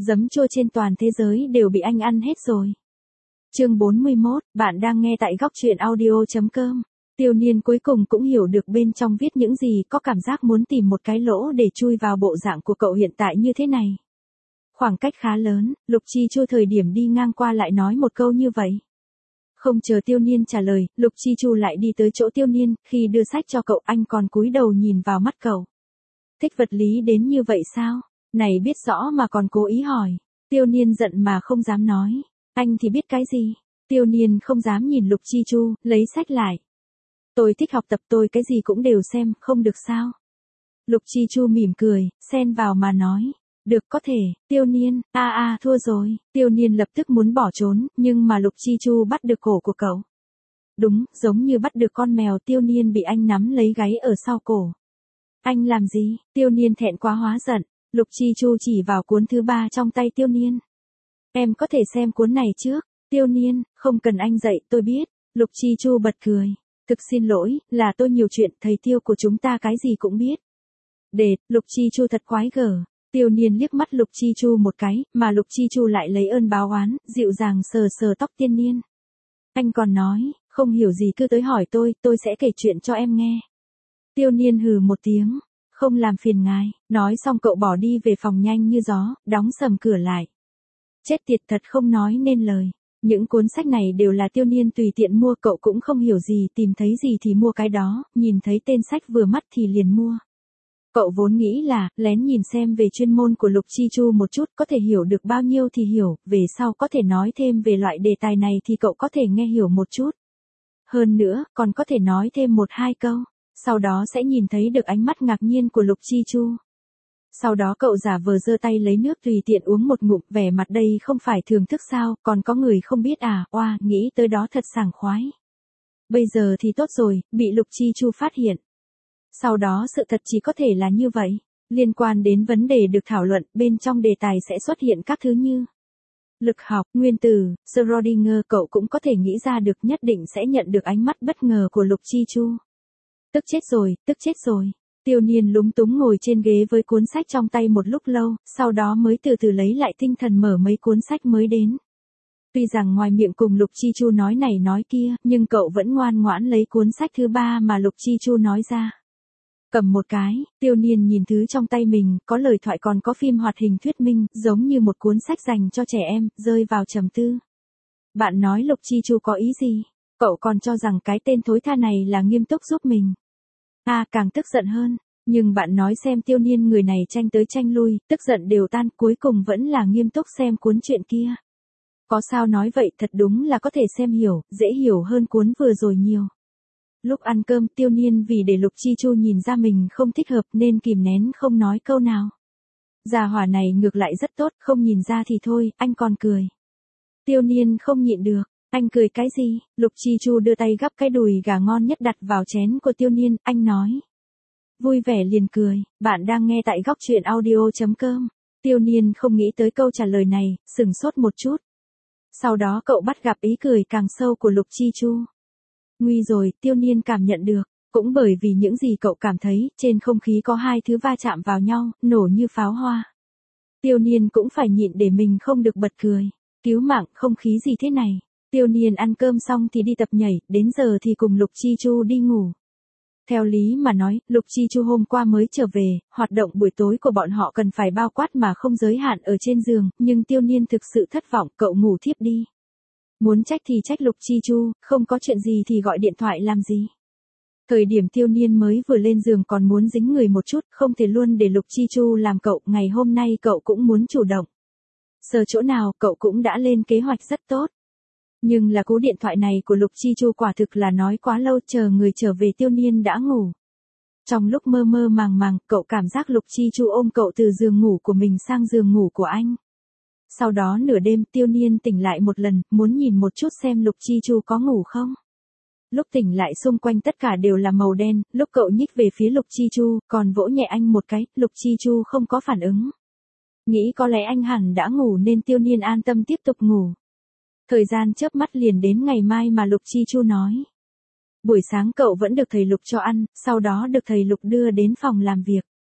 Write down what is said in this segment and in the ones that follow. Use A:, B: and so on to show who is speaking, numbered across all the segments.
A: Giấm chua trên toàn thế giới đều bị anh ăn hết rồi. Chương 41, bạn đang nghe tại góc truyện audio.com. Tiêu Niên cuối cùng cũng hiểu được bên trong viết những gì, có cảm giác muốn tìm một cái lỗ để chui vào bộ dạng của cậu hiện tại như thế này. Khoảng cách khá lớn, Lục Chi Chu thời điểm đi ngang qua lại nói một câu như vậy. Không chờ Tiêu Niên trả lời, Lục Chi Chu lại đi tới chỗ Tiêu Niên, khi đưa sách cho cậu anh còn cúi đầu nhìn vào mắt cậu. Thích vật lý đến như vậy sao? Này biết rõ mà còn cố ý hỏi. Tiêu Niên giận mà không dám nói. Anh thì biết cái gì? Tiêu Niên không dám nhìn Lục Chi Chu, lấy sách lại. Tôi thích học tập, tôi cái gì cũng đều xem, không được sao? Lục Chi Chu mỉm cười, xen vào mà nói. Được, có thể. Tiêu Niên, thua rồi. Tiêu Niên lập tức muốn bỏ trốn, nhưng mà Lục Chi Chu bắt được cổ của cậu. Đúng, giống như bắt được con mèo, Tiêu Niên bị anh nắm lấy gáy ở sau cổ. Anh làm gì? Tiêu Niên thẹn quá hóa giận. Lục Chi Chu chỉ vào cuốn thứ 3 trong tay Tiêu Niên. Em có thể xem cuốn này trước. Tiêu Niên, không cần anh dạy, tôi biết. Lục Chi Chu bật cười. Thực xin lỗi, là tôi nhiều chuyện, thầy Tiêu của chúng ta cái gì cũng biết. Lục Chi Chu thật quái gở. Tiêu Niên liếc mắt Lục Chi Chu một cái, mà Lục Chi Chu lại lấy ơn báo oán, dịu dàng sờ sờ tóc Tiêu Niên. Anh còn nói, không hiểu gì cứ tới hỏi tôi sẽ kể chuyện cho em nghe. Tiêu Niên hừ một tiếng, không làm phiền ngài, nói xong cậu bỏ đi về phòng nhanh như gió, đóng sầm cửa lại. Chết tiệt thật không nói nên lời. Những cuốn sách này đều là Tiêu Niên tùy tiện mua, cậu cũng không hiểu gì, tìm thấy gì thì mua cái đó, nhìn thấy tên sách vừa mắt thì liền mua. Cậu vốn nghĩ là, lén nhìn xem về chuyên môn của Lục Chi Chu một chút, có thể hiểu được bao nhiêu thì hiểu, về sau có thể nói thêm về loại đề tài này thì cậu có thể nghe hiểu một chút. Hơn nữa, còn có thể nói thêm 1-2 câu, sau đó sẽ nhìn thấy được ánh mắt ngạc nhiên của Lục Chi Chu. Sau đó cậu giả vờ giơ tay lấy nước tùy tiện uống một ngụm, vẻ mặt đây không phải thưởng thức sao, còn có người không biết à, nghĩ tới đó thật sảng khoái. Bây giờ thì tốt rồi, bị Lục Chi Chu phát hiện. Sau đó sự thật chỉ có thể là như vậy. Liên quan đến vấn đề được thảo luận, bên trong đề tài sẽ xuất hiện các thứ như lực học, nguyên tử, Schrödinger, cậu cũng có thể nghĩ ra được, nhất định sẽ nhận được ánh mắt bất ngờ của Lục Chi Chu. Tức chết rồi. Tiêu Niên lúng túng ngồi trên ghế với cuốn sách trong tay một lúc lâu, sau đó mới từ từ lấy lại tinh thần mở mấy cuốn sách mới đến. Tuy rằng ngoài miệng cùng Lục Chi Chu nói này nói kia, nhưng cậu vẫn ngoan ngoãn lấy cuốn sách thứ 3 mà Lục Chi Chu nói ra. Cầm một cái, Tiêu Niên nhìn thứ trong tay mình, có lời thoại còn có phim hoạt hình thuyết minh, giống như một cuốn sách dành cho trẻ em, rơi vào trầm tư. Bạn nói Lục Chi Chu có ý gì? Cậu còn cho rằng cái tên thối tha này là nghiêm túc giúp mình. Càng tức giận hơn. Nhưng bạn nói xem, Tiêu Niên người này tranh tới tranh lui, tức giận đều tan, cuối cùng vẫn là nghiêm túc xem cuốn chuyện kia. Có sao nói vậy, thật đúng là có thể xem hiểu, dễ hiểu hơn cuốn vừa rồi nhiều. Lúc ăn cơm, Tiêu Niên vì để Lục Chi Chu nhìn ra mình không thích hợp nên kìm nén không nói câu nào. Gia hỏa này ngược lại rất tốt, không nhìn ra thì thôi, anh còn cười. Tiêu Niên không nhịn được, anh cười cái gì? Lục Chi Chu đưa tay gắp cái đùi gà ngon nhất đặt vào chén của Tiêu Niên, anh nói. Vui vẻ liền cười, bạn đang nghe tại góc truyện audio.com. Tiêu Niên không nghĩ tới câu trả lời này, sửng sốt một chút. Sau đó cậu bắt gặp ý cười càng sâu của Lục Chi Chu. Nguy rồi, Tiêu Niên cảm nhận được, cũng bởi vì những gì cậu cảm thấy, trên không khí có hai thứ va chạm vào nhau, nổ như pháo hoa. Tiêu Niên cũng phải nhịn để mình không được bật cười. Cứu mạng, không khí gì thế này? Tiêu Niên ăn cơm xong thì đi tập nhảy, đến giờ thì cùng Lục Chi Chu đi ngủ. Theo lý mà nói, Lục Chi Chu hôm qua mới trở về, hoạt động buổi tối của bọn họ cần phải bao quát mà không giới hạn ở trên giường, nhưng Tiêu Niên thực sự thất vọng, cậu ngủ thiếp đi. Muốn trách thì trách Lục Chi Chu, không có chuyện gì thì gọi điện thoại làm gì. Thời điểm Tiêu Niên mới vừa lên giường còn muốn dính người một chút, không thể luôn để Lục Chi Chu làm cậu, ngày hôm nay cậu cũng muốn chủ động. Sờ chỗ nào, cậu cũng đã lên kế hoạch rất tốt. Nhưng là cú điện thoại này của Lục Chi Chu quả thực là nói quá lâu, chờ người trở về Tiêu Niên đã ngủ. Trong lúc mơ mơ màng màng, cậu cảm giác Lục Chi Chu ôm cậu từ giường ngủ của mình sang giường ngủ của anh. Sau đó nửa đêm Tiêu Niên tỉnh lại một lần, muốn nhìn một chút xem Lục Chi Chu có ngủ không. Lúc tỉnh lại xung quanh tất cả đều là màu đen, lúc cậu nhích về phía Lục Chi Chu, còn vỗ nhẹ anh một cái, Lục Chi Chu không có phản ứng. Nghĩ có lẽ anh hẳn đã ngủ nên Tiêu Niên an tâm tiếp tục ngủ. Thời gian chớp mắt liền đến ngày mai mà Lục Chi Chu nói. Buổi sáng cậu vẫn được thầy Lục cho ăn, sau đó được thầy Lục đưa đến phòng làm việc.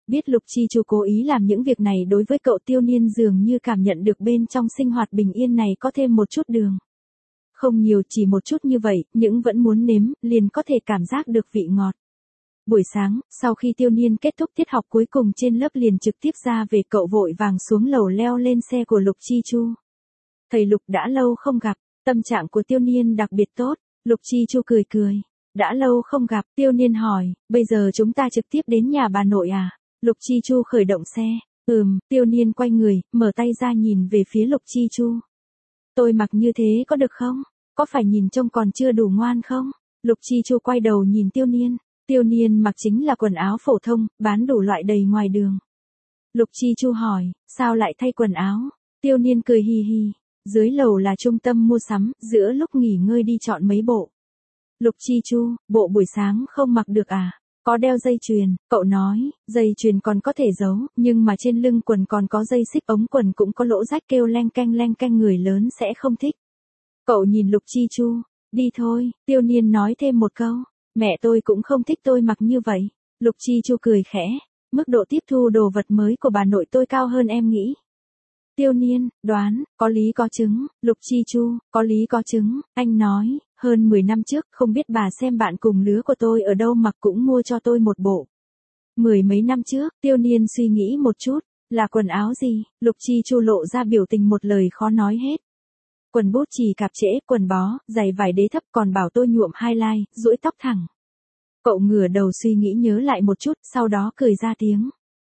A: Biết Lục Chi Chu cố ý làm những việc này đối với cậu, Tiêu Niên dường như cảm nhận được bên trong sinh hoạt bình yên này có thêm một chút đường. Không nhiều, chỉ một chút như vậy, nhưng vẫn muốn nếm, liền có thể cảm giác được vị ngọt. Buổi sáng, sau khi Tiêu Niên kết thúc tiết học cuối cùng trên lớp liền trực tiếp ra về, cậu vội vàng xuống lầu leo lên xe của Lục Chi Chu. Thầy Lục, đã lâu không gặp. Tâm trạng của Tiêu Niên đặc biệt tốt. Lục Chi Chu cười cười. Đã lâu không gặp, Tiêu Niên hỏi, bây giờ chúng ta trực tiếp đến nhà bà nội à? Lục Chi Chu khởi động xe. Tiêu Niên quay người, mở tay ra nhìn về phía Lục Chi Chu. Tôi mặc như thế có được không? Có phải nhìn trông còn chưa đủ ngoan không? Lục Chi Chu quay đầu nhìn Tiêu Niên. Tiêu Niên mặc chính là quần áo phổ thông, bán đủ loại đầy ngoài đường. Lục Chi Chu hỏi, sao lại thay quần áo? Tiêu Niên cười hì hì. Dưới lầu là trung tâm mua sắm, giữa lúc nghỉ ngơi đi chọn mấy bộ. Lục Chi Chu, bộ buổi sáng không mặc được à? Có đeo dây chuyền, cậu nói, dây chuyền còn có thể giấu, nhưng mà trên lưng quần còn có dây xích, ống quần cũng có lỗ rách kêu leng keng, người lớn sẽ không thích. Cậu nhìn Lục Chi Chu, đi thôi, Tiêu Niên nói thêm một câu, mẹ tôi cũng không thích tôi mặc như vậy. Lục Chi Chu cười khẽ, mức độ tiếp thu đồ vật mới của bà nội tôi cao hơn em nghĩ. Tiêu Niên, đoán, có lý có chứng. Lục Chi Chu, có lý có chứng, anh nói, hơn 10 năm trước, không biết bà xem bạn cùng lứa của tôi ở đâu mặc cũng mua cho tôi một bộ. 10 mấy năm trước, Tiêu Niên suy nghĩ một chút, là quần áo gì? Lục Chi Chu lộ ra biểu tình một lời khó nói hết. Quần bút chì cạp trễ, quần bó, giày vải đế thấp, còn bảo tôi nhuộm highlight, duỗi tóc thẳng. Cậu ngửa đầu suy nghĩ nhớ lại một chút, sau đó cười ra tiếng.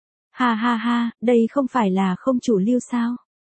A: Ha ha ha, đây không phải là không chủ lưu sao?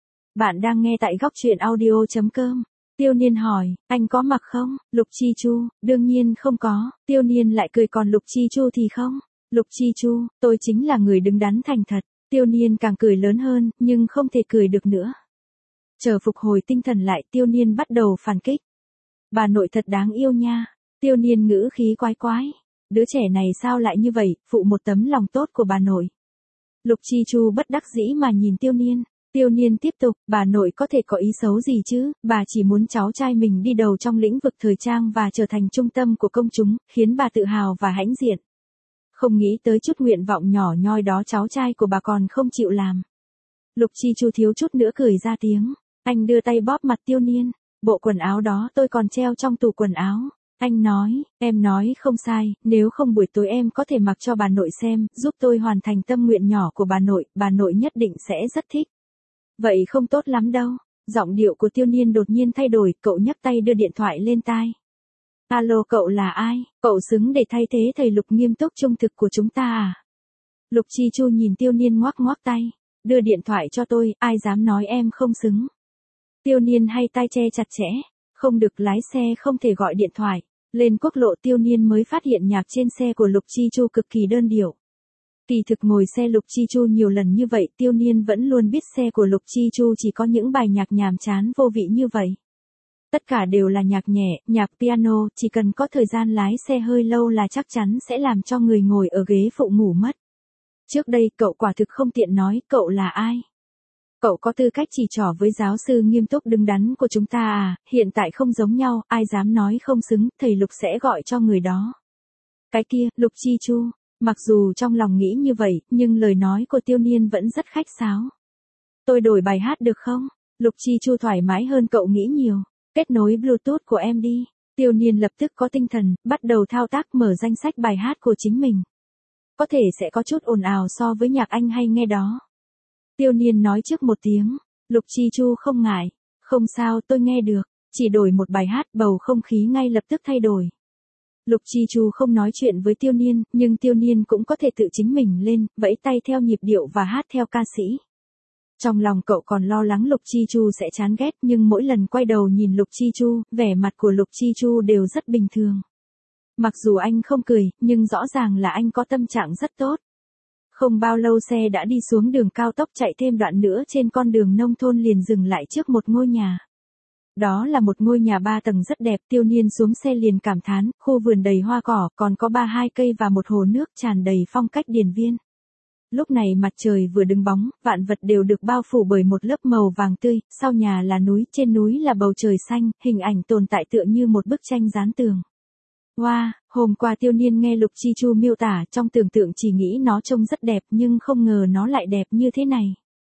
A: Bạn đang nghe tại góc truyện audio.com. Tiêu Niên hỏi, anh có mặc không? Lục Chi Chu, đương nhiên không có. Tiêu Niên lại cười, còn Lục Chi Chu thì không. Lục Chi Chu, tôi chính là người đứng đắn thành thật. Tiêu Niên càng cười lớn hơn, nhưng không thể cười được nữa. Chờ phục hồi tinh thần lại, Tiêu Niên bắt đầu phản kích. Bà nội thật đáng yêu nha. Tiêu Niên ngữ khí quái quái. Đứa trẻ này sao lại như vậy, phụ một tấm lòng tốt của bà nội. Lục Chi Chu bất đắc dĩ mà nhìn Tiêu Niên. Tiêu Niên tiếp tục, bà nội có thể có ý xấu gì chứ, bà chỉ muốn cháu trai mình đi đầu trong lĩnh vực thời trang và trở thành trung tâm của công chúng, khiến bà tự hào và hãnh diện. Không nghĩ tới chút nguyện vọng nhỏ nhoi đó cháu trai của bà còn không chịu làm. Lục Chi Chu thiếu chút nữa cười ra tiếng. Anh đưa tay bóp mặt Tiêu Niên. Bộ quần áo đó tôi còn treo trong tủ quần áo. Anh nói, em nói không sai, nếu không buổi tối em có thể mặc cho bà nội xem, giúp tôi hoàn thành tâm nguyện nhỏ của bà nội nhất định sẽ rất thích. Vậy không tốt lắm đâu. Giọng điệu của Tiêu Niên đột nhiên thay đổi, cậu nhấc tay đưa điện thoại lên tai. Alo, cậu là ai? Cậu xứng để thay thế thầy Lục nghiêm túc trung thực của chúng ta à? Lục Chi Chu nhìn Tiêu Niên ngoắc ngoắc tay. Đưa điện thoại cho tôi, ai dám nói em không xứng. Tiêu Niên hay tay che chặt chẽ. Không được, lái xe không thể gọi điện thoại. Lên quốc lộ Tiêu Niên mới phát hiện nhạc trên xe của Lục Chi Chu cực kỳ đơn điệu. Kỳ thực ngồi xe Lục Chi Chu nhiều lần như vậy, Tiêu Niên vẫn luôn biết xe của Lục Chi Chu chỉ có những bài nhạc nhàm chán vô vị như vậy. Tất cả đều là nhạc nhẹ, nhạc piano, chỉ cần có thời gian lái xe hơi lâu là chắc chắn sẽ làm cho người ngồi ở ghế phụ ngủ mất. Trước đây cậu quả thực không tiện nói cậu là ai. Cậu có tư cách chỉ trỏ với giáo sư nghiêm túc đứng đắn của chúng ta à, hiện tại không giống nhau, ai dám nói không xứng, thầy Lục sẽ gọi cho người đó. Cái kia, Lục Chi Chu, mặc dù trong lòng nghĩ như vậy, nhưng lời nói của Tiêu Niên vẫn rất khách sáo. Tôi đổi bài hát được không? Lục Chi Chu thoải mái hơn cậu nghĩ nhiều. Kết nối Bluetooth của em đi. Tiêu Niên lập tức có tinh thần, bắt đầu thao tác mở danh sách bài hát của chính mình. Có thể sẽ có chút ồn ào so với nhạc anh hay nghe đó. Tiêu Niên nói trước một tiếng. Lục Chi Chu không ngại. Không sao, tôi nghe được. Chỉ đổi một bài hát, bầu không khí ngay lập tức thay đổi. Lục Chi Chu không nói chuyện với Tiêu Niên, nhưng Tiêu Niên cũng có thể tự chính mình lên, vẫy tay theo nhịp điệu và hát theo ca sĩ. Trong lòng cậu còn lo lắng Lục Chi Chu sẽ chán ghét, nhưng mỗi lần quay đầu nhìn Lục Chi Chu, vẻ mặt của Lục Chi Chu đều rất bình thường. Mặc dù anh không cười, nhưng rõ ràng là anh có tâm trạng rất tốt. Không bao lâu xe đã đi xuống đường cao tốc, chạy thêm đoạn nữa trên con đường nông thôn liền dừng lại trước một ngôi nhà. Đó là một ngôi nhà 3 tầng rất đẹp. Tiêu Niên xuống xe liền cảm thán, khu vườn đầy hoa cỏ, còn có 3-2 cây và một hồ nước tràn đầy phong cách điền viên. Lúc này mặt trời vừa đứng bóng, vạn vật đều được bao phủ bởi một lớp màu vàng tươi, sau nhà là núi, trên núi là bầu trời xanh, hình ảnh tồn tại tựa như một bức tranh dán tường. Wow, hôm qua Tiêu Niên nghe Lục Chi Chu miêu tả trong tưởng tượng chỉ nghĩ nó trông rất đẹp nhưng không ngờ nó lại đẹp như thế này.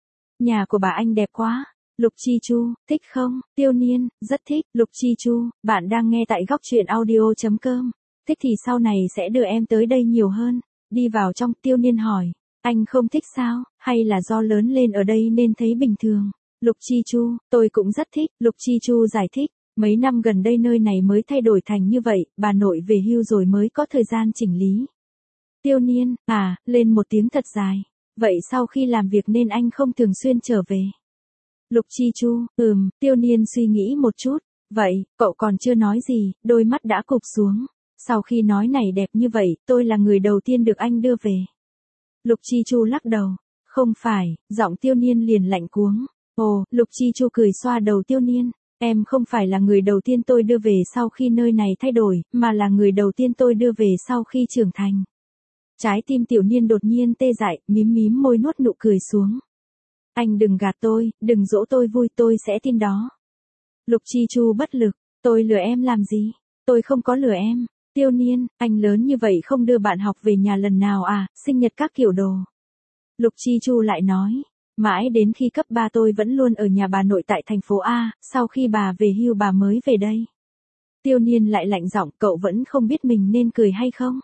A: Nhà của bà anh đẹp quá. Lục Chi Chu, thích không? Tiêu Niên, rất thích. Lục Chi Chu, bạn đang nghe tại góc truyện audio.com. Thích thì sau này sẽ đưa em tới đây nhiều hơn. Đi vào trong, Tiêu Niên hỏi. Anh không thích sao, hay là do lớn lên ở đây nên thấy bình thường? Lục Chi Chu, tôi cũng rất thích. Lục Chi Chu giải thích. Mấy năm gần đây nơi này mới thay đổi thành như vậy, bà nội về hưu rồi mới có thời gian chỉnh lý. Tiêu Niên, lên một tiếng thật dài. Vậy sau khi làm việc nên anh không thường xuyên trở về. Lục Chi Chu, Tiêu Niên suy nghĩ một chút. Vậy, cậu còn chưa nói gì, đôi mắt đã cụp xuống. Sau khi nói này đẹp như vậy, tôi là người đầu tiên được anh đưa về. Lục Chi Chu lắc đầu. Không phải, giọng Tiêu Niên liền lạnh cuống. Ồ, Lục Chi Chu cười xoa đầu Tiêu Niên. Em không phải là người đầu tiên tôi đưa về sau khi nơi này thay đổi, mà là người đầu tiên tôi đưa về sau khi trưởng thành. Trái tim Tiểu Niên đột nhiên tê dại, mím môi nuốt nụ cười xuống. Anh đừng gạt tôi, đừng dỗ tôi vui, tôi sẽ tin đó. Lục Chi Chu bất lực. Tôi lừa em làm gì? Tôi không có lừa em. Tiêu Niên, anh lớn như vậy không đưa bạn học về nhà lần nào à, sinh nhật các kiểu đồ. Lục Chi Chu lại nói. Mãi đến khi cấp 3 tôi vẫn luôn ở nhà bà nội tại thành phố A, sau khi bà về hưu bà mới về đây. Tiêu Niên lại lạnh giọng, cậu vẫn không biết mình nên cười hay không?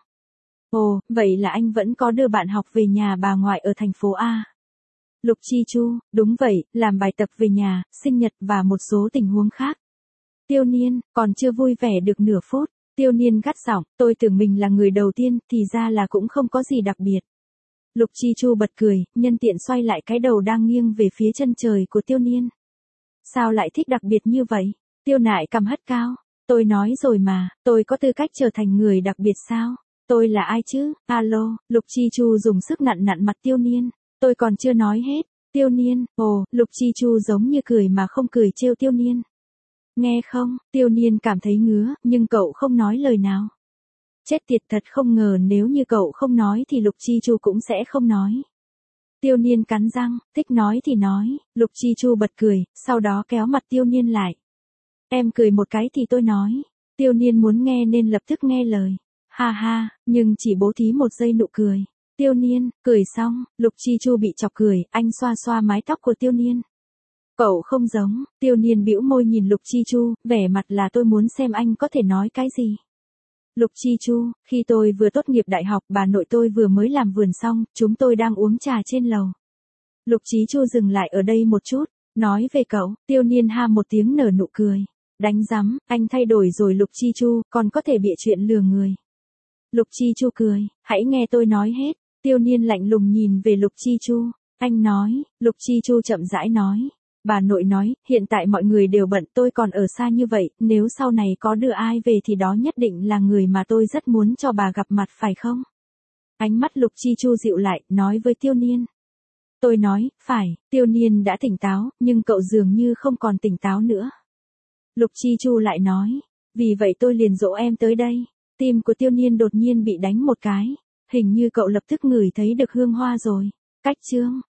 A: Ồ, vậy là anh vẫn có đưa bạn học về nhà bà ngoại ở thành phố A. Lục Chi Chu, đúng vậy, làm bài tập về nhà, sinh nhật và một số tình huống khác. Tiêu Niên, còn chưa vui vẻ được nửa phút. Tiêu Niên gắt giọng, tôi tưởng mình là người đầu tiên, thì ra là cũng không có gì đặc biệt. Lục Chi Chu bật cười, nhân tiện xoay lại cái đầu đang nghiêng về phía chân trời của Tiêu Niên. Sao lại thích đặc biệt như vậy? Tiêu Nại cằm hất cao. Tôi nói rồi mà, tôi có tư cách trở thành người đặc biệt sao? Tôi là ai chứ? Alo, Lục Chi Chu dùng sức nặn mặt Tiêu Niên. Tôi còn chưa nói hết. Tiêu Niên, Lục Chi Chu giống như cười mà không cười trêu Tiêu Niên. Nghe không, Tiêu Niên cảm thấy ngứa, nhưng cậu không nói lời nào. Chết tiệt, thật không ngờ nếu như cậu không nói thì Lục Chi Chu cũng sẽ không nói. Tiêu Niên cắn răng, thích nói thì nói. Lục Chi Chu bật cười, sau đó kéo mặt Tiêu Niên lại. Em cười một cái thì tôi nói. Tiêu Niên muốn nghe nên lập tức nghe lời. Ha ha, nhưng chỉ bố thí một giây nụ cười. Tiêu Niên, cười xong, Lục Chi Chu bị chọc cười, anh xoa xoa mái tóc của Tiêu Niên. Cậu không giống. Tiêu Niên bĩu môi nhìn Lục Chi Chu, vẻ mặt là tôi muốn xem anh có thể nói cái gì. Lục Chi Chu, khi tôi vừa tốt nghiệp đại học, bà nội tôi vừa mới làm vườn xong, chúng tôi đang uống trà trên lầu. Lục Chi Chu dừng lại ở đây một chút, nói về cậu. Tiêu Niên ha một tiếng nở nụ cười. Đánh rắm, anh thay đổi rồi Lục Chi Chu, còn có thể bịa chuyện lừa người. Lục Chi Chu cười, hãy nghe tôi nói hết. Tiêu Niên lạnh lùng nhìn về Lục Chi Chu. Anh nói. Lục Chi Chu chậm rãi nói. Bà nội nói, hiện tại mọi người đều bận, tôi còn ở xa như vậy, nếu sau này có đưa ai về thì đó nhất định là người mà tôi rất muốn cho bà gặp mặt phải không? Ánh mắt Lục Chi Chu dịu lại, nói với Tiêu Niên. Tôi nói, phải. Tiêu Niên đã tỉnh táo, nhưng cậu dường như không còn tỉnh táo nữa. Lục Chi Chu lại nói, vì vậy tôi liền dỗ em tới đây. Tim của Tiêu Niên đột nhiên bị đánh một cái, hình như cậu lập tức ngửi thấy được hương hoa rồi. Cách chương